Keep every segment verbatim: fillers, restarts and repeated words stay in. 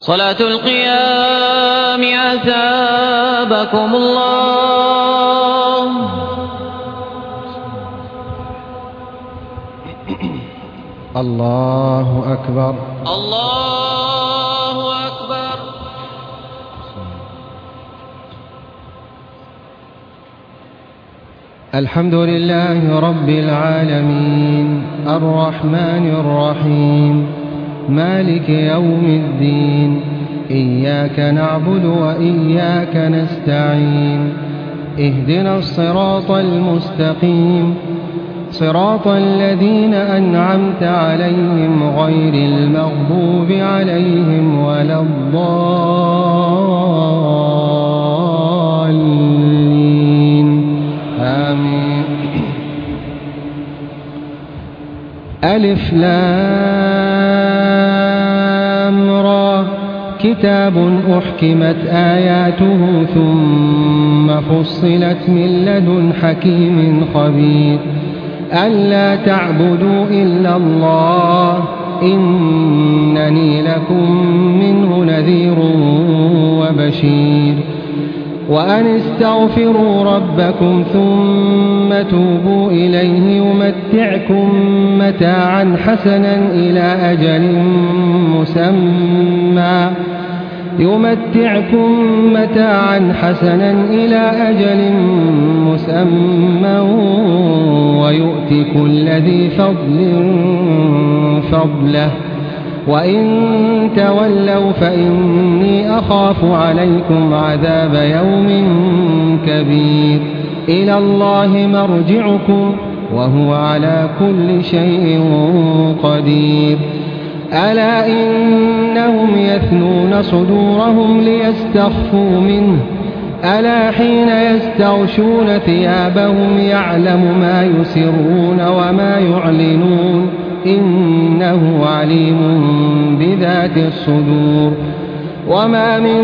صلاة القيام أثابكم الله. الله أكبر الله أكبر. الحمد لله رب العالمين الرحمن الرحيم مالك يوم الدين. إياك نعبد وإياك نستعين. اهدنا الصراط المستقيم صراط الذين أنعمت عليهم غير المغضوب عليهم ولا الضالين آمين. ألف لام را كتاب أحكمت آياته ثم فصلت من لدن حكيم خبير. ألا تعبدوا إلا الله إنني لكم منه نذير وبشير. وأن استغفروا ربكم ثم توبوا إليه يمتعكم متاعا حسنا إلى أجل مسمى يمتعكم متاعا حسنا إلى أجل مسمى ويؤتي كل ذي فضل فضله. وإن تولوا فإني أخاف عليكم عذاب يوم كبير. إلى الله مرجعكم وهو على كل شيء قدير. ألا إنهم يثنون صدورهم ليستخفوا منه ألا حين يستغشون ثيابهم يعلم ما يسرون وما يعلنون إنه عليم بذات الصدور. وما من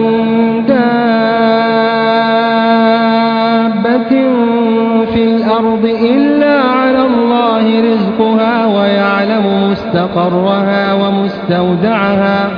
دابة في الأرض إلا على الله رزقها ويعلم مستقرها ومستودعها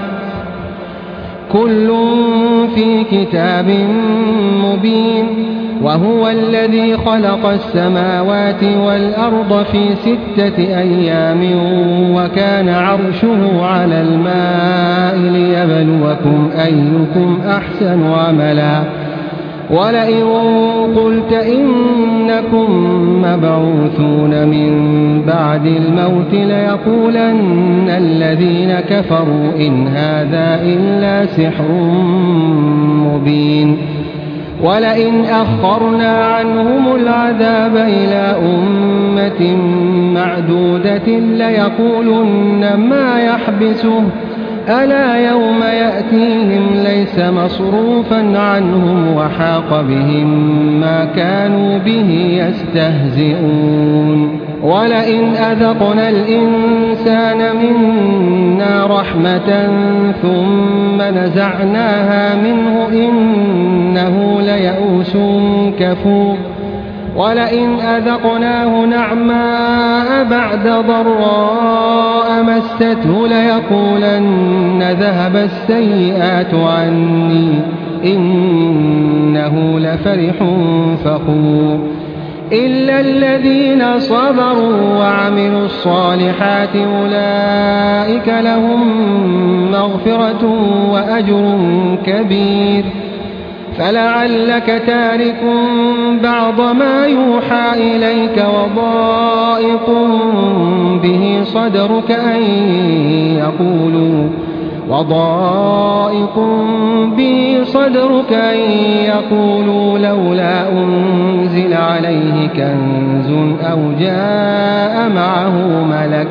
كل في كتاب مبين. وهو الذي خلق السماوات والأرض في ستة أيام وكان عرشه على الماء ليبلوكم أيكم أحسن عملا. ولئن قلت إنكم مبعوثون من بعد الموت ليقولن الذين كفروا إن هذا إلا سحر مبين. ولئن أخرنا عنهم العذاب إلى أمة معدودة ليقولن ما يحبسه ألا يوم يأتيهم ليس مصروفا عنهم وحاق بهم ما كانوا به يستهزئون. ولئن أذقنا الإنسان منا رحمة ثم نزعناها منه إنه ليئوس كفور. ولئن أذقناه نعماء بعد ضراء مسته ليقولن ذهب السيئات عني إنه لفرح فخور. إلا الذين صبروا وعملوا الصالحات أولئك لهم مغفرة وأجر كبير. فلعلك تارك بعض ما يوحى إليك وضائق به صدرك أن يقولوا وضائق به صدرك أن يقولوا لولا أنزل عليه كنز أو جاء معه ملك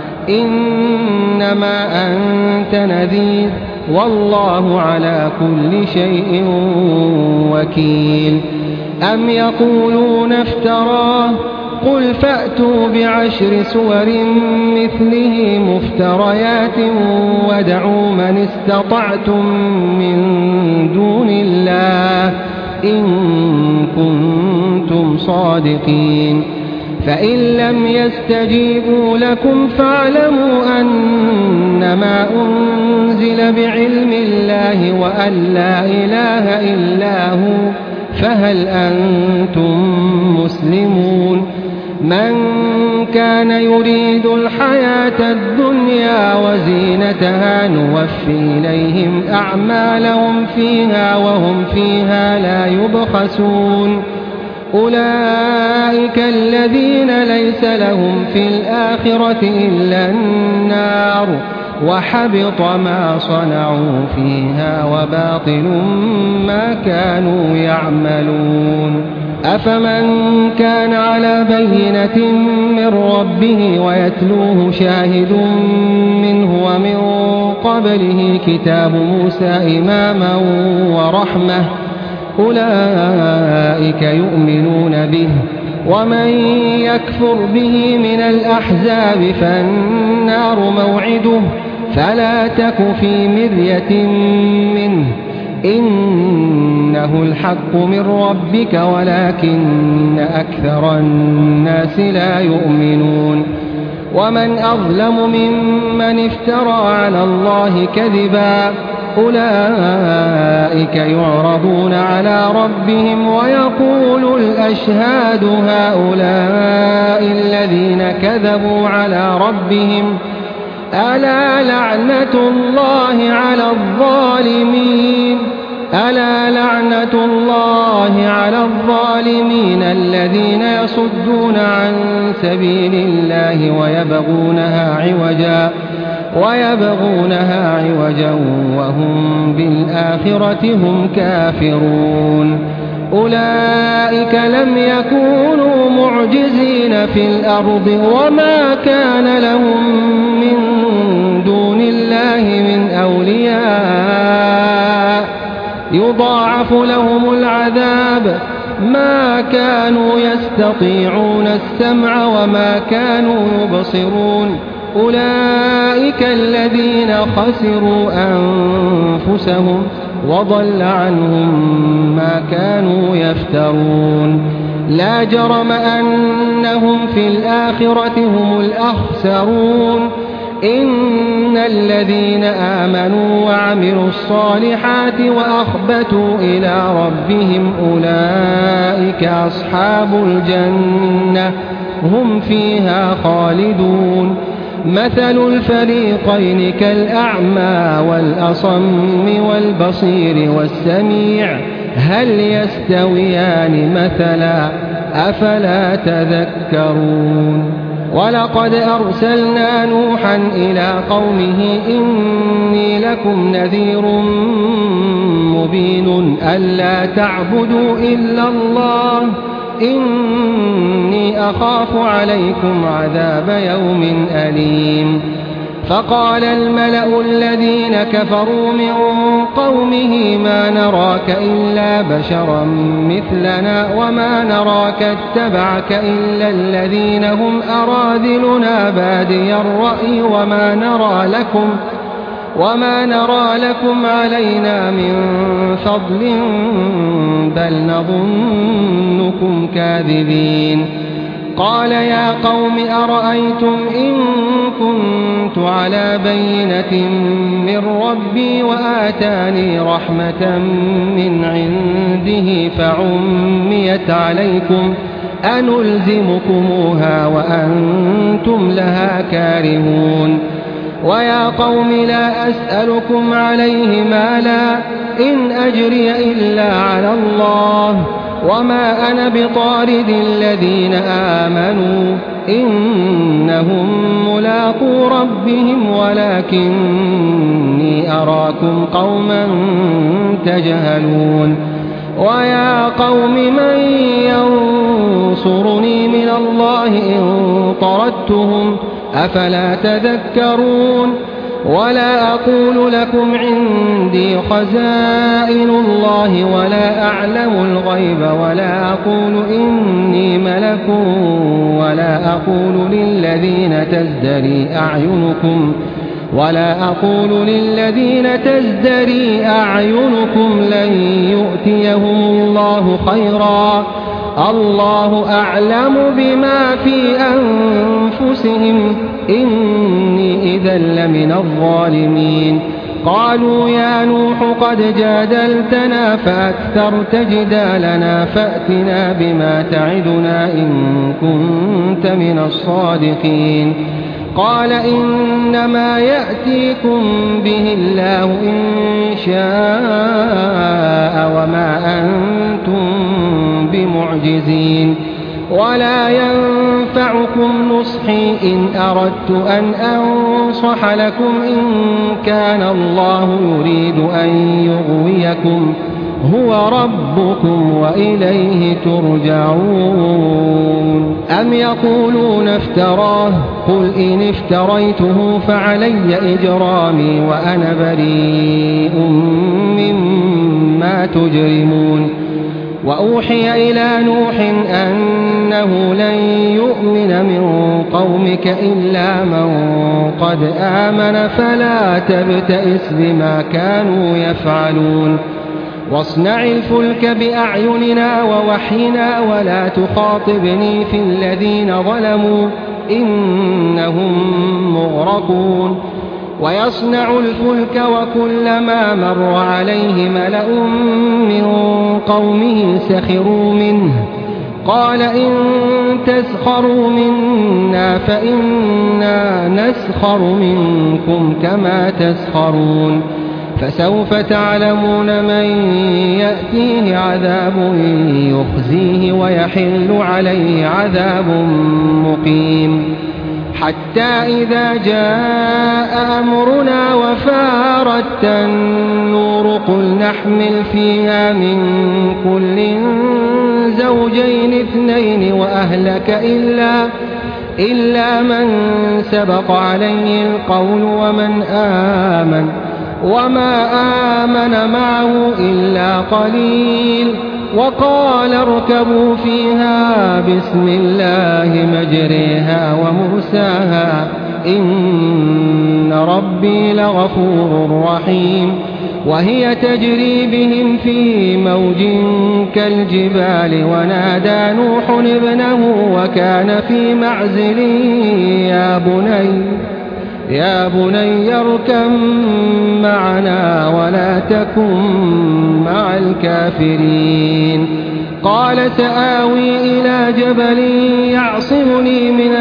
إنما أنت نذير والله على كل شيء وكيل. أم يقولون افتراه قل فأتوا بعشر سور مثله مفتريات وادعوا من استطعتم من دون الله إن كنتم صادقين. فإن لم يستجيبوا لكم فاعلموا أنما أنزل بعلم الله وأن لا إله إلا هو فهل أنتم مسلمون من كان يريد الحياة الدنيا وزينتها نوفي إليهم أعمالهم فيها وهم فيها لا يبخسون أولئك الذين ليس لهم في الآخرة إلا النار وحبط ما صنعوا فيها وباطل ما كانوا يعملون أفمن كان على بينة من ربه ويتلوه شاهد منه ومن قبله كتاب موسى إماما ورحمة أولئك يؤمنون به ومن يكفر به من الأحزاب فالنار موعده فلا تك في مرية منه إنه الحق من ربك ولكن أكثر الناس لا يؤمنون ومن أظلم ممن افترى على الله كذبا أولئك يعرضون على ربهم ويقول الأشهاد هؤلاء الذين كذبوا على ربهم ألا لعنة الله على الظالمين ألا لعنة الله على الظالمين الذين يصدون عن سبيل الله ويبغونها عوجا ويبغونها عوجا وهم بالآخرة هم كافرون أولئك لم يكونوا معجزين في الأرض وما كان لهم من دون الله من أولياء يضاعف لهم العذاب ما كانوا يستطيعون السمع وما كانوا يبصرون أولئك الذين خسروا أنفسهم وضل عنهم ما كانوا يفترون لا جرم أنهم في الآخرة هم الأخسرون إن الذين آمنوا وعملوا الصالحات وأخبتوا إلى ربهم أولئك أصحاب الجنة هم فيها خالدون مثل الفريقين كالأعمى والأصم والبصير والسميع هل يستويان مثلا أفلا تذكرون ولقد أرسلنا نوحا إلى قومه إني لكم نذير مبين ألا تعبدوا إلا الله إني أخاف عليكم عذاب يوم أليم فقال الملأ الذين كفروا من قومه ما نراك إلا بشرا مثلنا وما نراك اتبعك إلا الذين هم أراذلنا بادي الرأي وما نرى لكم وما نرى لكم علينا من فضل بل نظنكم كاذبين قال يا قوم أرأيتم إن كنت على بينة من ربي وآتاني رحمة من عنده فعميت عليكم أنلزمكموها وأنتم لها كارهون ويا قوم لا أسألكم عليه مالا إن أجري إلا على الله وما أنا بطارد الذين آمنوا إنهم ملاقو ربهم ولكني أراكم قوما تجهلون ويا قوم من ينصرني من الله إن طردتهم أفلا تذكرون ولا أقول لكم عندي خزائن الله ولا أعلم الغيب ولا أقول إني ملك ولا أقول للذين تزدري أعينكم ولا أقول للذين تزدري أعينكم لن يؤتيهم الله خيرا الله أعلم بما في أنفسهم إني إذا لمن الظالمين قالوا يا نوح قد جادلتنا فأكثرت جدالنا فأتنا بما تعدنا إن كنت من الصادقين قال إنما يأتيكم به الله إن شاء وما أنتم بمعجزين ولا ينفعكم نصحي إن أردت أن أنصح لكم إن كان الله يريد أن يغويكم هو ربكم وإليه ترجعون أم يقولون افتراه قل إن افتريته فعلي إجرامي وأنا بريء مما تجرمون وأوحي إلى نوح أنه لن يؤمن من قومك إلا من قد آمن فلا تبتئس بما كانوا يفعلون واصنع الفلك بأعيننا ووحينا ولا تخاطبني في الذين ظلموا إنهم مغرقون ويصنع الفلك وكلما مر عليه ملأ من قومه سخروا منه قال إن تسخروا منا فإنا نسخر منكم كما تسخرون فسوف تعلمون من يأتيه عذاب يخزيه ويحل عليه عذاب مقيم حتى إذا جاء أمرنا وفارت النور قل نحمل فيها من كل زوجين اثنين وأهلك إلا, إلا من سبق عليه القول ومن آمن وما آمن معه إلا قليل وقال اركبوا فيها بسم الله مجريها ومرساها إن ربي لغفور رحيم وهي تجري بهم في موج كالجبال ونادى نوح ابنه وكان في معزل يا بني يا بني اركب معنا ولا تكن مع الكافرين قال سآوي إلى جبل يعصمني من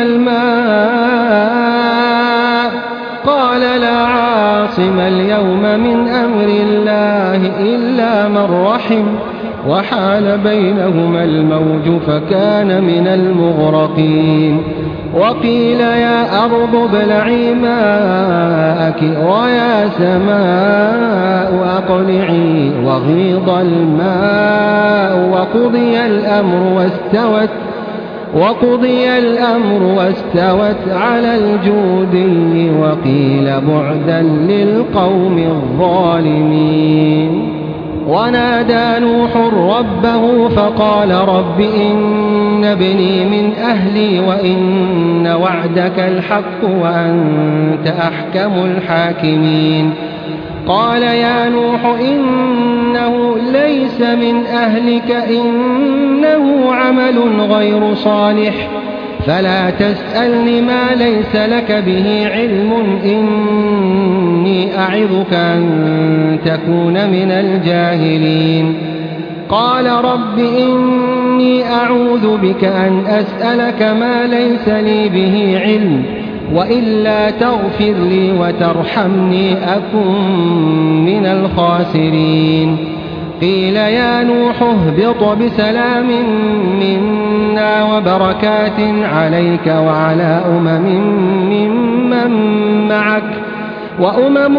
الماء قال لا عاصم اليوم من أمر الله إلا من رحم وحال بينهما الموج فكان من المغرقين وقيل يا أرض ابلعي ماءك ويا سماء أقلعي وغيض الماء وقضي الأمر واستوت وقضي الأمر واستوت على الجودي وقيل بعدا للقوم الظالمين ونادى نوح ربه فقال رب إن ابني من أهلي وإن وعدك الحق وأنت أحكم الحاكمين قال يا نوح إنه ليس من أهلك إنه عمل غير صالح فلا تسألني ما ليس لك به علم إني أعظك أن تكون من الجاهلين قال رب إني أعوذ بك أن أسألك ما ليس لي به علم وإلا تغفر لي وترحمني أكن من الخاسرين قيل يا نوح اهبط بسلام منا وبركات عليك وعلى أمم ممن معك وأمم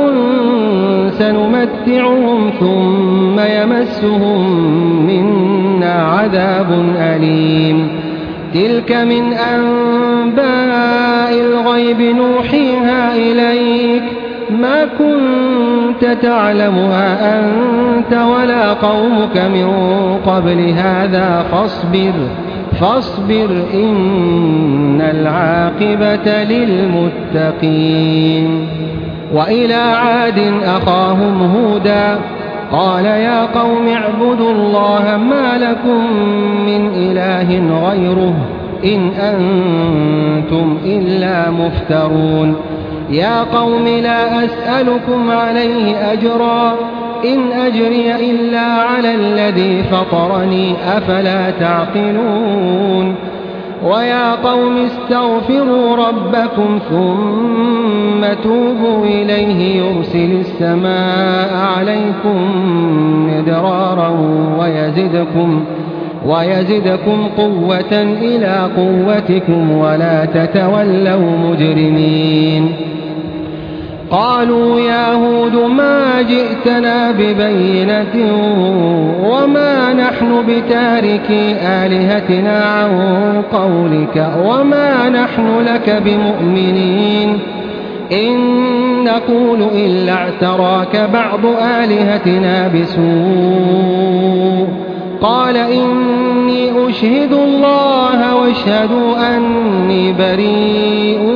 سنمتعهم ثم يمسهم منا عذاب أليم تلك من أنباء الغيب نوحيها إليك ما كنت تعلمها أنت ولا قومك من قبل هذا فاصبر فاصبر إن العاقبة للمتقين وإلى عاد أخاهم هودا قال يا قوم اعبدوا الله ما لكم من إله غيره إن أنتم إلا مفترون يا قوم لا أسألكم عليه أجرا إن أجري إلا على الذي فطرني أفلا تعقلون ويا قوم استغفروا ربكم ثم توبوا إليه يرسل السماء عليكم مدرارا ويزدكم, ويزدكم قوة إلى قوتكم ولا تتولوا مجرمين قالوا يا هود ما جئتنا ببينة وما نحن بتاركي آلهتنا عن قولك وما نحن لك بمؤمنين إن نقول إلا اعتراك بعض آلهتنا بسوء قال إني أشهد الله واشهدوا أني بريء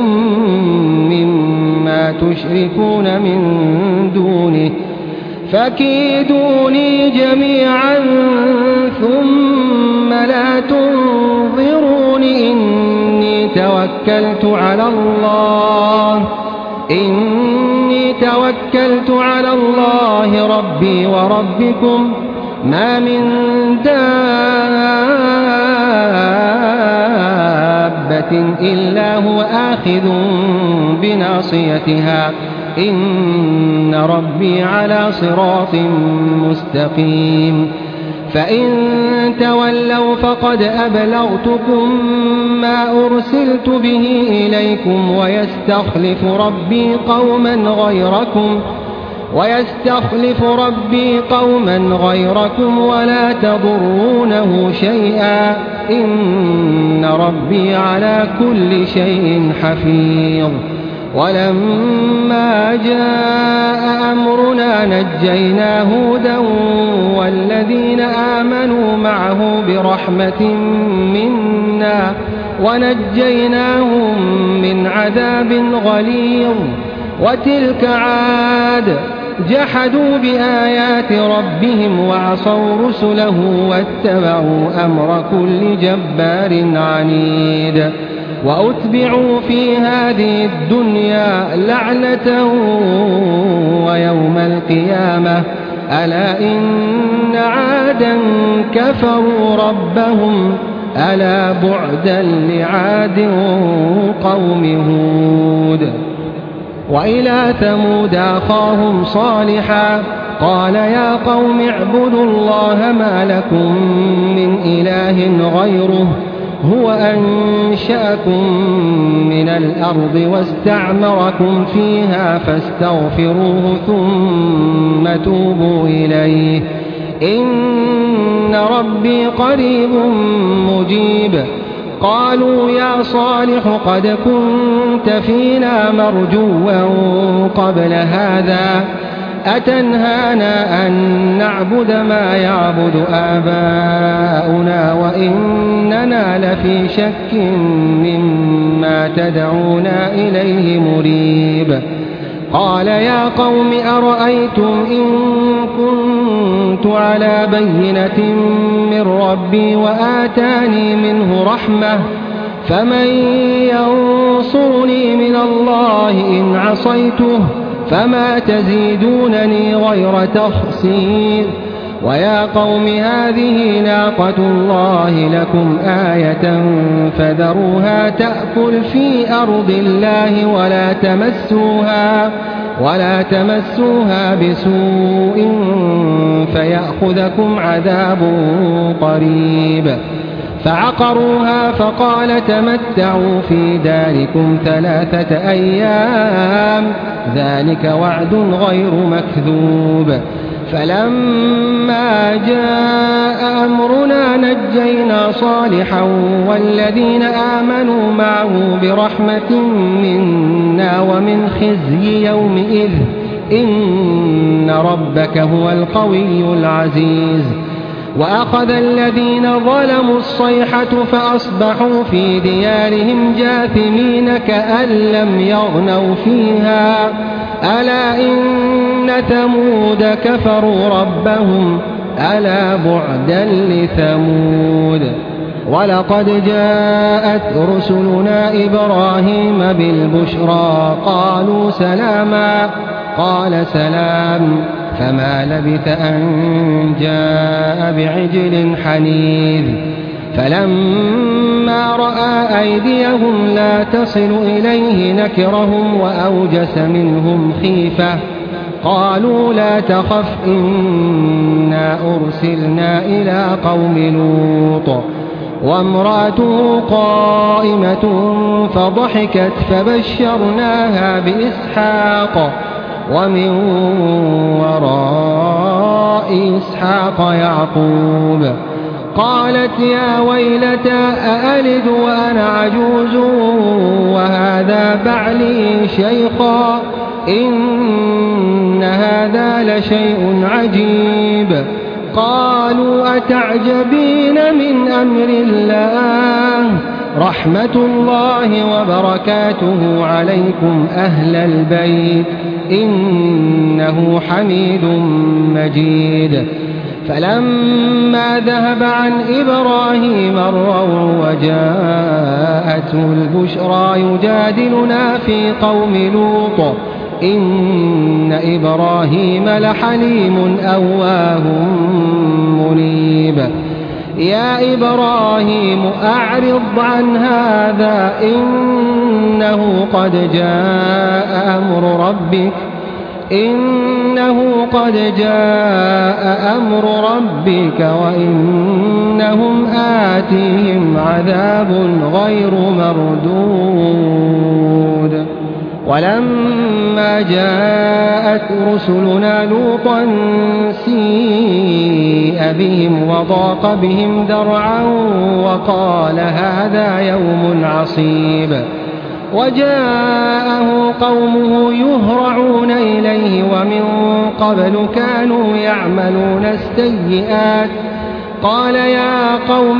مما تشركون من دونه فكيدوني جميعا ثم لا تنظرون إني توكلت على الله إني توكلت على الله ربي وربكم ما من دابة إلا هو آخذ بناصيتها إن ربي على صراط مستقيم فإن تولوا فقد أبلغتكم ما أرسلت به إليكم ويستخلف ربي قوما غيركم ويستخلف ربي قوما غيركم ولا تضرونه شيئا إن ربي على كل شيء حفيظ ولما جاء أمرنا نجينا هودا والذين آمنوا معه برحمة منا ونجيناهم من عذاب غليظ وتلك عاد جحدوا بآيات ربهم وعصوا رسله واتبعوا أمر كل جبار عنيد وأتبعوا في هذه الدنيا لعنة ويوم القيامة ألا إن عادا كفروا ربهم ألا بعدا لعاد قوم هود وإلى ثمود أخاهم صالحا قال يا قوم اعبدوا الله ما لكم من إله غيره هو أنشأكم من الأرض واستعمركم فيها فاستغفروه ثم توبوا إليه إن ربي قريب مجيب قالوا يا صالح قد كنت فينا مرجوا قبل هذا أتنهانا أن نعبد ما يعبد آباؤنا وإننا لفي شك مما تدعونا إليه مريب قال يا قوم أرأيتم إن كنت على بينة من ربي وآتاني منه رحمة فمن ينصرني من الله إن عصيته فما تزيدونني غير تخسير ويا قوم هذه ناقة الله لكم آية فذروها تأكل في أرض الله ولا تمسوها ولا تمسوها بسوء فيأخذكم عذاب قريب فعقروها فقال تمتعوا في داركم ثلاثة أيام ذلك وعد غير مكذوب فلما جاء أمرنا نجينا صالحا والذين آمنوا معه برحمة منا ومن خزي يومئذ إن ربك هو القوي العزيز وأخذ الذين ظلموا الصيحة فأصبحوا في ديارهم جاثمين كأن لم يغنوا فيها ألا إن ثمود كفروا ربهم ألا بعدا لثمود ولقد جاءت رسلنا إبراهيم بالبشرى قالوا سلاما قال سلام فما لبث أن جاء بعجل حنيذ فلما رأى أيديهم لا تصل إليه نكرهم وأوجس منهم خيفة قالوا لا تخف إنا أرسلنا إلى قوم لوط وامرأته قائمة فضحكت فبشرناها بإسحاق ومن وراء إسحاق يعقوب قالت يا ويلتى أألد وأنا عجوز وهذا بعلي شيخا إن هذا لشيء عجيب قالوا أتعجبين من أمر الله رحمة الله وبركاته عليكم أهل البيت إنه حميد مجيد فلما ذهب عن إبراهيم الروع وجاءته البشرى يجادلنا في قوم لوط إن إبراهيم لحليم أواه منيب يا إبراهيم أعرض عن هذا إنه قد جاء أمر ربك إنه قد جاء أمر ربك وإنهم آتيهم عذاب غير مردود ولما جاءت رسلنا لوطا سيء بهم وضاق بهم ذرعا وقال هذا يوم عصيب وجاءه قومه يهرعون إليه ومن قبل كانوا يعملون السيئات قال يا قوم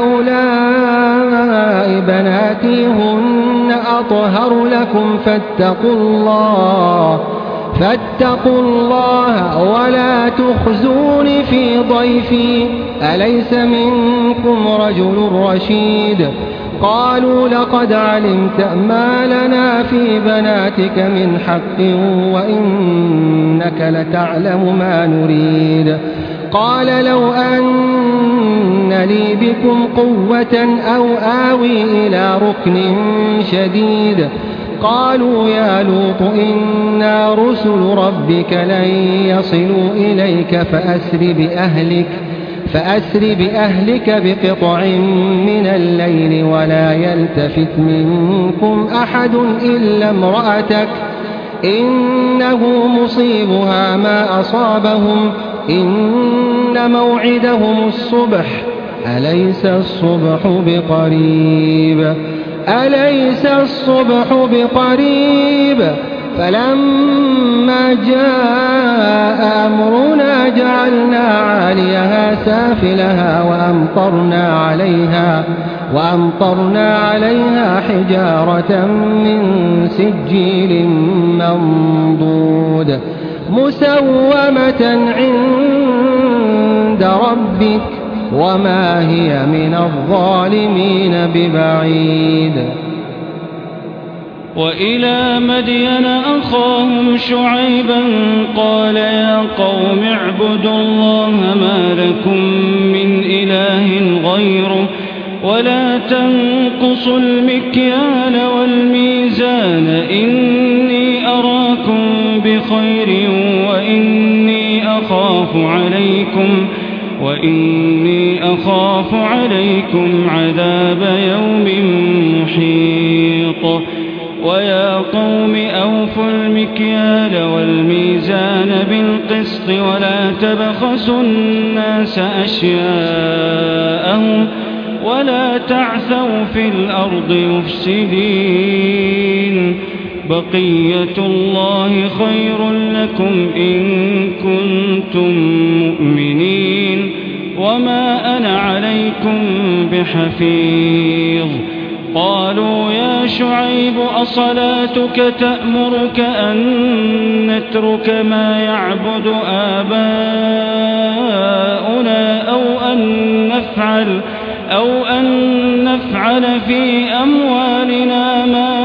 هؤلاء بناتي هن أطهر لكم فاتقوا الله فاتقوا الله ولا تخزون في ضيفي أليس منكم رجل رشيد قالوا لقد علمت ما لنا في بناتك من حق وإنك لتعلم ما نريد قال لو أن لي بكم قوة أو آوي إلى ركن شديد قالوا يا لوط إنا رسل ربك لن يصلوا إليك فأسر بأهلك فأسر بأهلك بقطع من الليل ولا يلتفت منكم أحد إلا امرأتك إنه مصيبها ما أصابهم إن موعدهم الصبح أليس الصبح بقريب أليس الصبح بقريب فلما جاء أمرنا جعلنا عاليها سافلها وأمطرنا عليها وأمطرنا عليها حجارة من سجيل منضود مسومة عند ربك وما هي من الظالمين ببعيد وإلى مدين أخاهم شعيبا قال يا قوم اعبدوا الله ما لكم من إله غيره ولا تنقصوا المكيال والميزان إني أراكم بخير وإني أخاف عليكم وإني أخاف عليكم عذاب يوم محيط ويا قوم أوفوا المكيال والميزان بالقسط ولا تبخسوا الناس أشياءهم ولا تعثوا في الأرض مفسدين بقية الله خير لكم إن كنتم مؤمنين وما أنا عليكم بحفيظ قالوا يا شعيب أصلاتك تأمرك أن نترك ما يعبد آباؤنا أو أن نفعل أو أن نفعل في أموالنا ما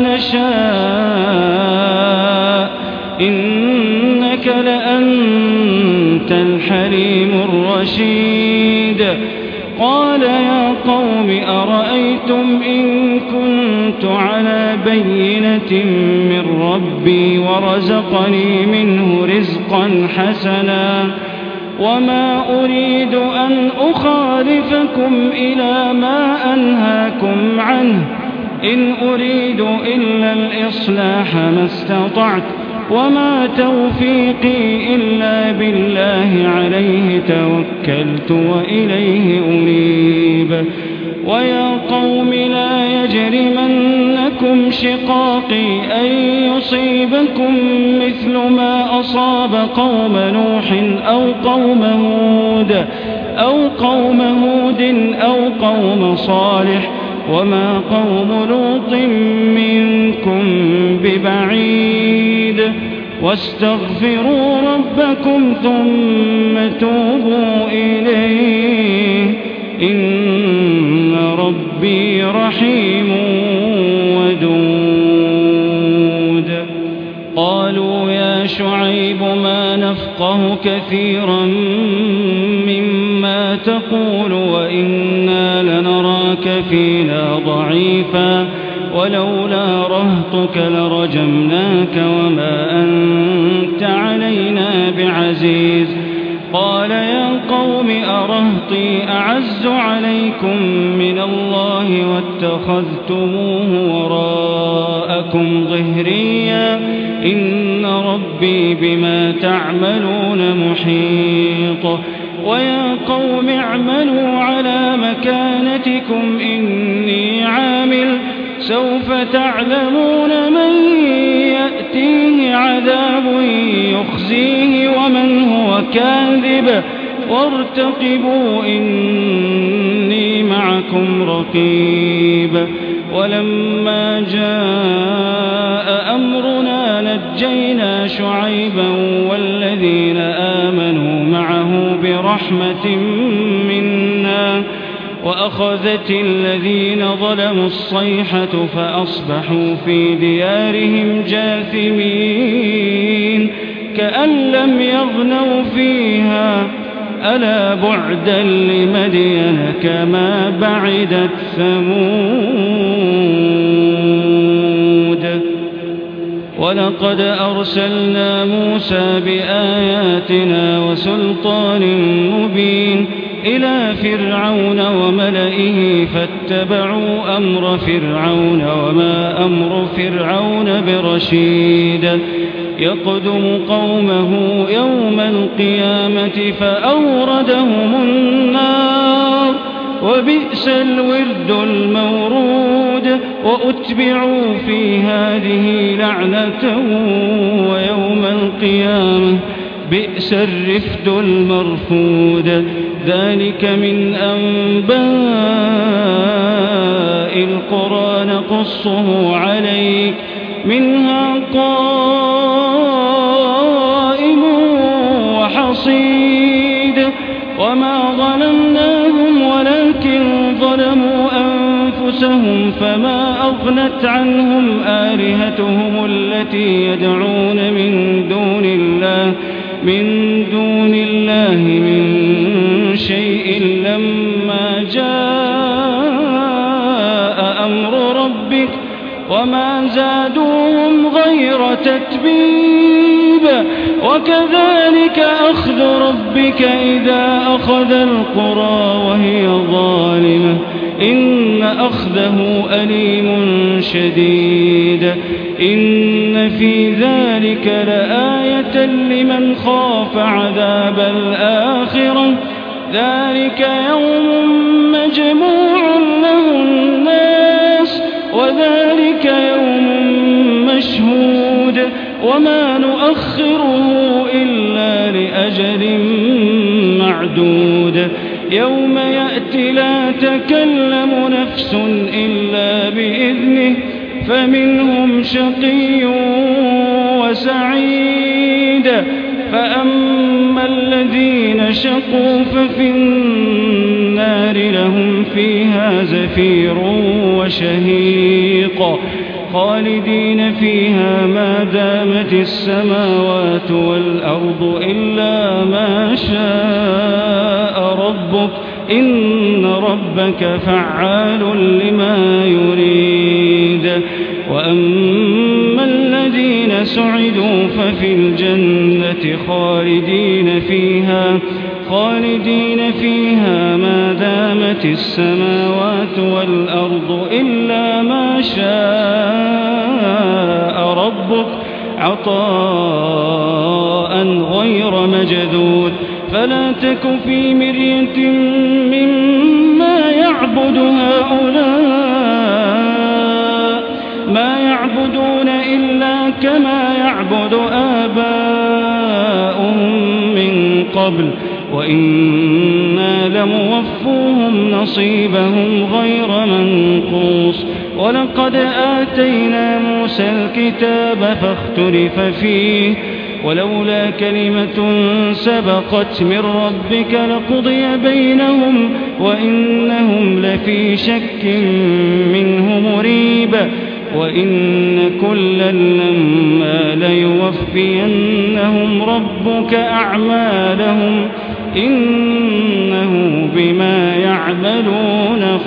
نشاء إنك لأنت الحليم الرشيد. قال يا قوم أرأيتم إن كنت على بينة من ربي ورزقني منه رزقا حسنا وما أريد أن أخالفكم إلى ما أنهاكم عنه إن أريد إلا الإصلاح ما استطعت وما توفيقي إلا بالله عليه توكلت وإليه أنيب. ويا قوم لا يجرمنكم شقاقي أن يصيبكم مثل ما أصاب قوم نوح أو قوم هود أو قوم هود أو قوم صالح وما قوم لوط منكم ببعيد. واستغفروا ربكم ثم توبوا إليه إن ربي رحيم ودود. قالوا يا شعيب ما نفقه كثيرا مما تقول وإنا لنراك فينا ضعيفا ولولا رهطك لرجمناك وما أنت علينا بعزيز. قال يا قوم أرهطي أعز عليكم من الله واتخذتموه وراءكم ظهريا إن ربي بما تعملون محيط. ويا قوم اعملوا على مكانتكم إني عامل سوف تعلمون من يأتيه عذاب يخزيه ومن هو كاذب وارتقبوا إني معكم رقيب. ولما جاء أمرنا نجينا شعيبا والذين آمنوا معه برحمة منا وأخذت الذين ظلموا الصيحة فأصبحوا في ديارهم جاثمين كأن لم يغنوا فيها ألا بعدا لمدين كما بعدت ثمود. ولقد أرسلنا موسى بآياتنا وسلطان مبين إلى فرعون وملئه فاتبعوا أمر فرعون وما أمر فرعون برشيد. يقدم قومه يوم القيامة فأوردهم النار وبئس الورد المورود. وأتبعوا في هذه لعنة ويوم القيامة بئس الرفد المرفود. ذلك من أنباء القرى نقصه عليك منها قائم وحصيد. وما ظلمناهم ولكن ظلموا أنفسهم فما أغنت عنهم آلهتهم التي يدعون من دون الله من دون الله من شيء لما جاء أمر ربك وما زادوهم غير تتبيب. وكذلك أخذ ربك إذا أخذ القرى وهي ظالمة إن أخذه أليم شديد. إن في ذلك لآية لمن خاف عذاب الآخرة ذلك يوم مجموع له الناس وذلك يوم مشهود وما نؤخره إلا لأجل معدود. يوم يأتي لا تكلم نفس إلا بإذنه فمنهم شقي وسعيد فأما الذين شقوا ففي النار لهم فيها زفير وشهيق خالدين فيها ما دامت السماوات والأرض إلا ما شاء ربك إن ربك فعال لما يريد وأما الذين سعدوا ففي الجنة خالدين فيها خالدين فيها ما دامت السماوات والأرض إلا ما شاء ربك عطاء غير مجذوذ فلا تك في مرية مما يعبد هؤلاء ما يعبدون إلا كما يعبد آباؤهم من قبل وإنا لموفوهم نصيبهم غير منقوص ولقد آتينا موسى الكتاب فاختلف فيه ولولا كلمة سبقت من ربك لقضي بينهم وإنهم لفي شك منه مريب وإن كلا لما ليوفينهم ربك أعمالهم إنه بما يعملون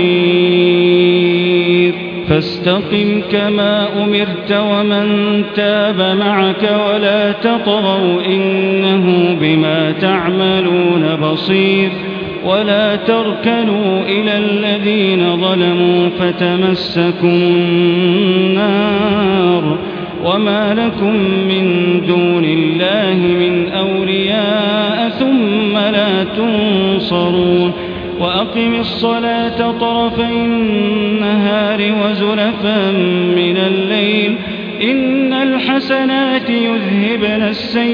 خبير فاستقم كما أمرت ومن تاب معك ولا تطغوا إنه بما تعملون بصير ولا تركنوا إلى الذين ظلموا فتمسكم النار وما لكم من دون الله من أولياء ثم لا تنصرون وأقم الصلاة طرفي النهار وزلفا من الليل إن الحسنات يذهبن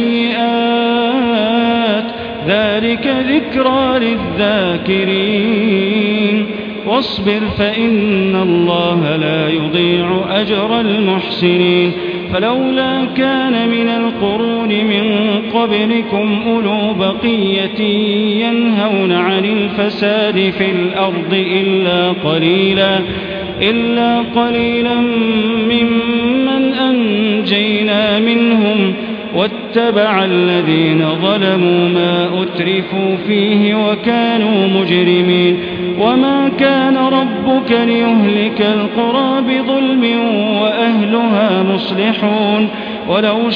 السيئات ذلك ذكرى للذاكرين واصبر فإن الله لا يضيع أجر المحسنين فلولا كان من القرون من قبلكم أولو بقية ينهون عن الفساد في الأرض إلا قليلا إلا قليلا ممن أنجينا منهم واتبع الذين ظلموا ما أترفوا فيه وكانوا مجرمين وما كان ربك ليهلك القرى بظلم وأهلها مصلحون ولو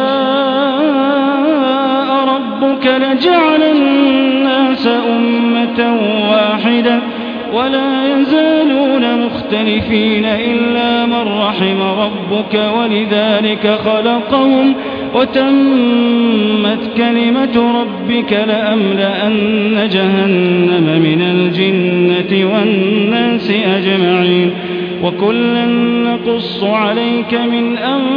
شاء ربك لجعل الناس أمة واحدة ولا يزالون مختلفين إلا من رحم ربك ولذلك خلقهم وتمت كلمة ربك لأملأن جهنم من الجنة والناس أجمعين وكلا نقص عليك من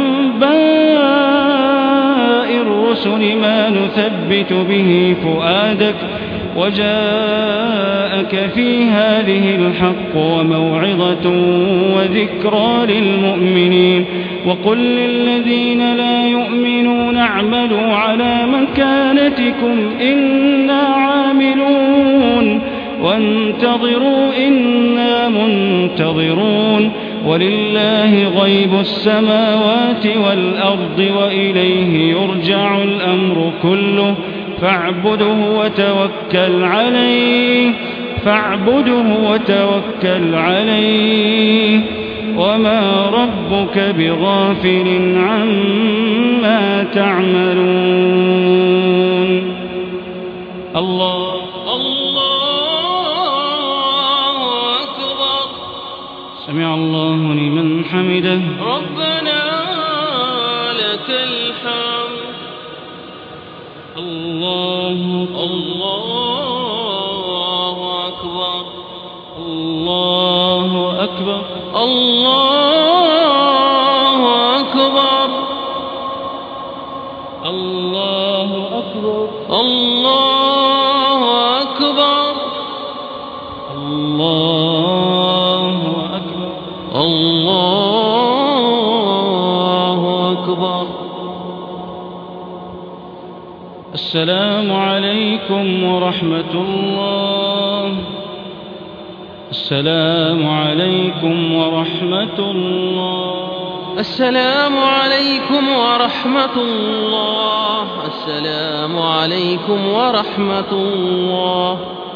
أنباء الرسل ما نثبت به فؤادك وجاءك في هذه الحق وموعظة وذكرى للمؤمنين وقل للذين لا يؤمنون اعملوا على مكانتكم إنا عاملون وانتظروا إنا منتظرون ولله غيب السماوات والأرض وإليه يرجع الأمر كله فاعبده وتوكل عليه فاعبده وتوكل عليه وما ربك بغافل عما تعملون الله الله أكبر سمع الله لمن حمده ربنا لك الحمد الله الله أكبر الله أكبر الله أكبر الله أكبر الله أكبر السلام عليكم ورحمة الله. السلام عليكم ورحمة الله. السلام عليكم ورحمة الله. السلام عليكم ورحمة الله.